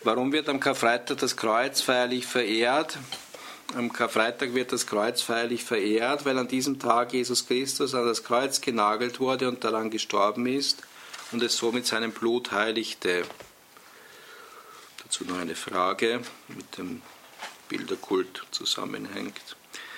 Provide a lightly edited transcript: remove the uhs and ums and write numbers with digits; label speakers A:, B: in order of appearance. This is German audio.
A: Warum wird am Karfreitag das Kreuz feierlich verehrt? Am Karfreitag wird das Kreuz feierlich verehrt, weil an diesem Tag Jesus Christus an das Kreuz genagelt wurde und daran gestorben ist und es somit seinem Blut heiligte. Dazu noch eine Frage mit dem Bilderkult zusammenhängt.